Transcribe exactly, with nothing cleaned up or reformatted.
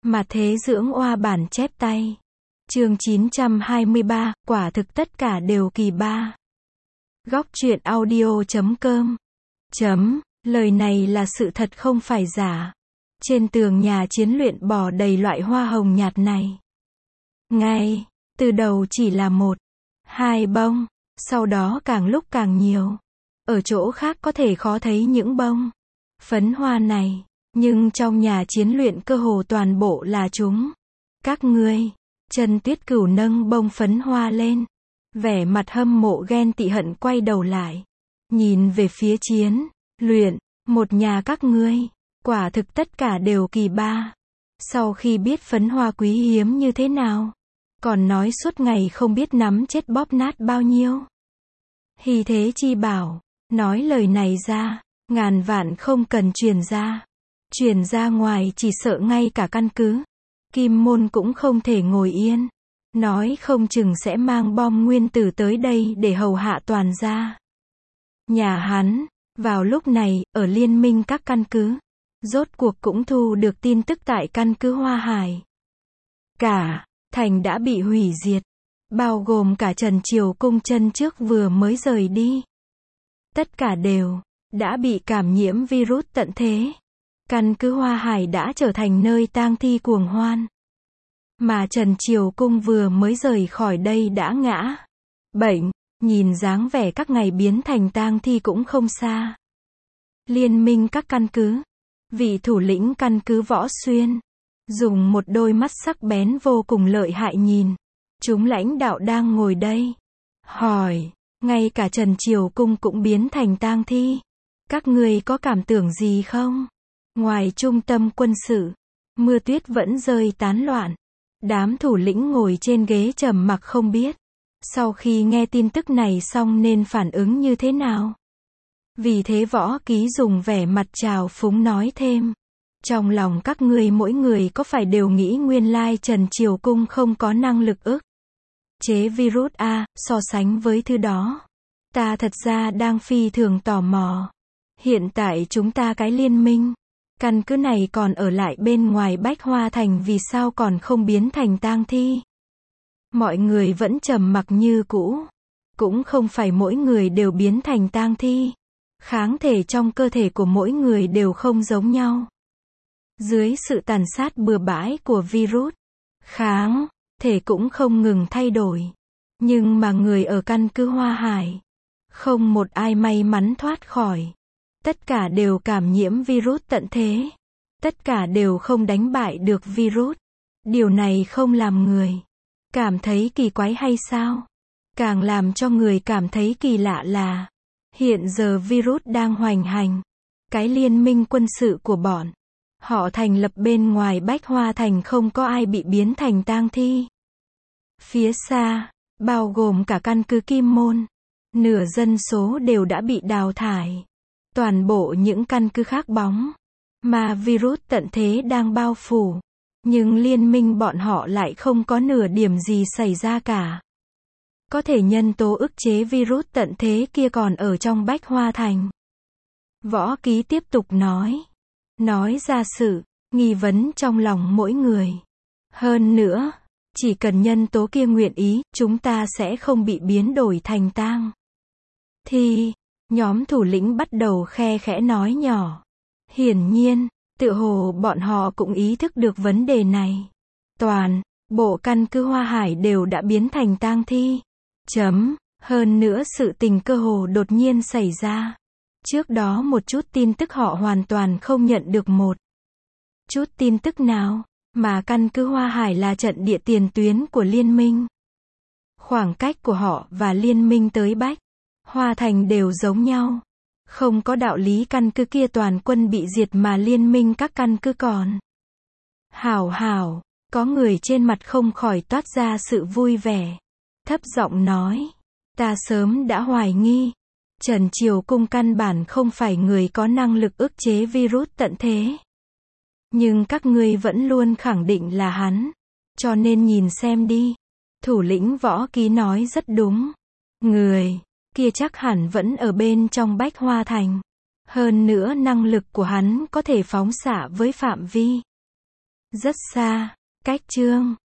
Mà thế dưỡng oa bản chép tay. Chương chín trăm hai mươi ba, quả thực tất cả đều kỳ ba. Góc truyện audio chấm com. Chấm, lời này là sự thật không phải giả. Trên tường nhà chiến luyện bò đầy loại hoa hồng nhạt này. Ngay, từ đầu chỉ là một, hai bông, sau đó càng lúc càng nhiều. Ở chỗ khác có thể khó thấy những bông phấn hoa này, nhưng trong nhà chiến luyện cơ hồ toàn bộ là chúng. Các ngươi, Trần Tuyết Cửu nâng bông phấn hoa lên, vẻ mặt hâm mộ ghen tị hận quay đầu lại, nhìn về phía chiến luyện, một nhà các ngươi, quả thực tất cả đều kỳ ba. Sau khi biết phấn hoa quý hiếm như thế nào, còn nói suốt ngày không biết nắm chết bóp nát bao nhiêu. Hy thế chi bảo, nói lời này ra, ngàn vạn không cần truyền ra. Truyền ra ngoài chỉ sợ ngay cả căn cứ Kim Môn cũng không thể ngồi yên. Nói không chừng sẽ mang bom nguyên tử tới đây để hầu hạ toàn gia. Nhà hắn, vào lúc này, ở liên minh các căn cứ, rốt cuộc cũng thu được tin tức tại căn cứ Hoa Hải. Cả thành đã bị hủy diệt, bao gồm cả Trần Triều Cung chân trước vừa mới rời đi. Tất cả đều đã bị cảm nhiễm virus tận thế. Căn cứ Hoa Hải đã trở thành nơi tang thi cuồng hoan. Mà Trần Triều Cung vừa mới rời khỏi đây đã ngã bệnh, nhìn dáng vẻ các ngày biến thành tang thi cũng không xa. Liên minh các căn cứ, vị thủ lĩnh căn cứ Võ Xuyên, dùng một đôi mắt sắc bén vô cùng lợi hại nhìn chúng lãnh đạo đang ngồi đây, hỏi, ngay cả Trần Triều Cung cũng biến thành tang thi, các ngươi có cảm tưởng gì không? Ngoài trung tâm quân sự, mưa tuyết vẫn rơi tán loạn. Đám thủ lĩnh ngồi trên ghế trầm mặc không biết. Sau khi nghe tin tức này xong nên phản ứng như thế nào? Vì thế Võ Ký dùng vẻ mặt trào phúng nói thêm. Trong lòng các ngươi mỗi người có phải đều nghĩ nguyên lai Trần Triều Cung không có năng lực ức chế virus a, so sánh với thứ đó. Ta thật ra đang phi thường tò mò. Hiện tại chúng ta cái liên minh. Căn cứ này còn ở lại bên ngoài Bách Hoa Thành vì sao còn không biến thành tang thi? Mọi người vẫn trầm mặc như cũ. Cũng không phải mỗi người đều biến thành tang thi. Kháng thể trong cơ thể của mỗi người đều không giống nhau. Dưới sự tàn sát bừa bãi của virus, kháng thể cũng không ngừng thay đổi. Nhưng mà người ở căn cứ Hoa Hải, không một ai may mắn thoát khỏi. Tất cả đều cảm nhiễm virus tận thế. Tất cả đều không đánh bại được virus. Điều này không làm người cảm thấy kỳ quái hay sao? Càng làm cho người cảm thấy kỳ lạ là hiện giờ virus đang hoành hành. Cái liên minh quân sự của bọn họ thành lập bên ngoài Bách Hoa Thành không có ai bị biến thành tang thi. Phía xa, bao gồm cả căn cứ Kim Môn, nửa dân số đều đã bị đào thải. Toàn bộ những căn cứ khác bóng mà virus tận thế đang bao phủ. Nhưng liên minh bọn họ lại không có nửa điểm gì xảy ra cả. Có thể nhân tố ức chế virus tận thế kia còn ở trong Bách Hoa Thành. Võ Ký tiếp tục nói. Nói ra sự nghi vấn trong lòng mỗi người. Hơn nữa, chỉ cần nhân tố kia nguyện ý, chúng ta sẽ không bị biến đổi thành tang thi. Nhóm thủ lĩnh bắt đầu khe khẽ nói nhỏ. Hiển nhiên, tựa hồ bọn họ cũng ý thức được vấn đề này. Toàn bộ căn cứ Hoa Hải đều đã biến thành tang thi. Chấm, hơn nữa sự tình cơ hồ đột nhiên xảy ra. Trước đó một chút tin tức họ hoàn toàn không nhận được một chút tin tức nào, mà căn cứ Hoa Hải là trận địa tiền tuyến của liên minh. Khoảng cách của họ và liên minh tới Bách Hoa Thành đều giống nhau. Không có đạo lý căn cứ kia toàn quân bị diệt mà liên minh các căn cứ còn hảo hảo. Có người trên mặt không khỏi toát ra sự vui vẻ. Thấp giọng nói. Ta sớm đã hoài nghi. Trần Triều Cung căn bản không phải người có năng lực ức chế virus tận thế. Nhưng các ngươi vẫn luôn khẳng định là hắn. Cho nên nhìn xem đi. Thủ lĩnh Võ Ký nói rất đúng. Người kia chắc hẳn vẫn ở bên trong Bách Hoa Thành. Hơn nữa năng lực của hắn có thể phóng xạ với phạm vi Rất xa. Cách chương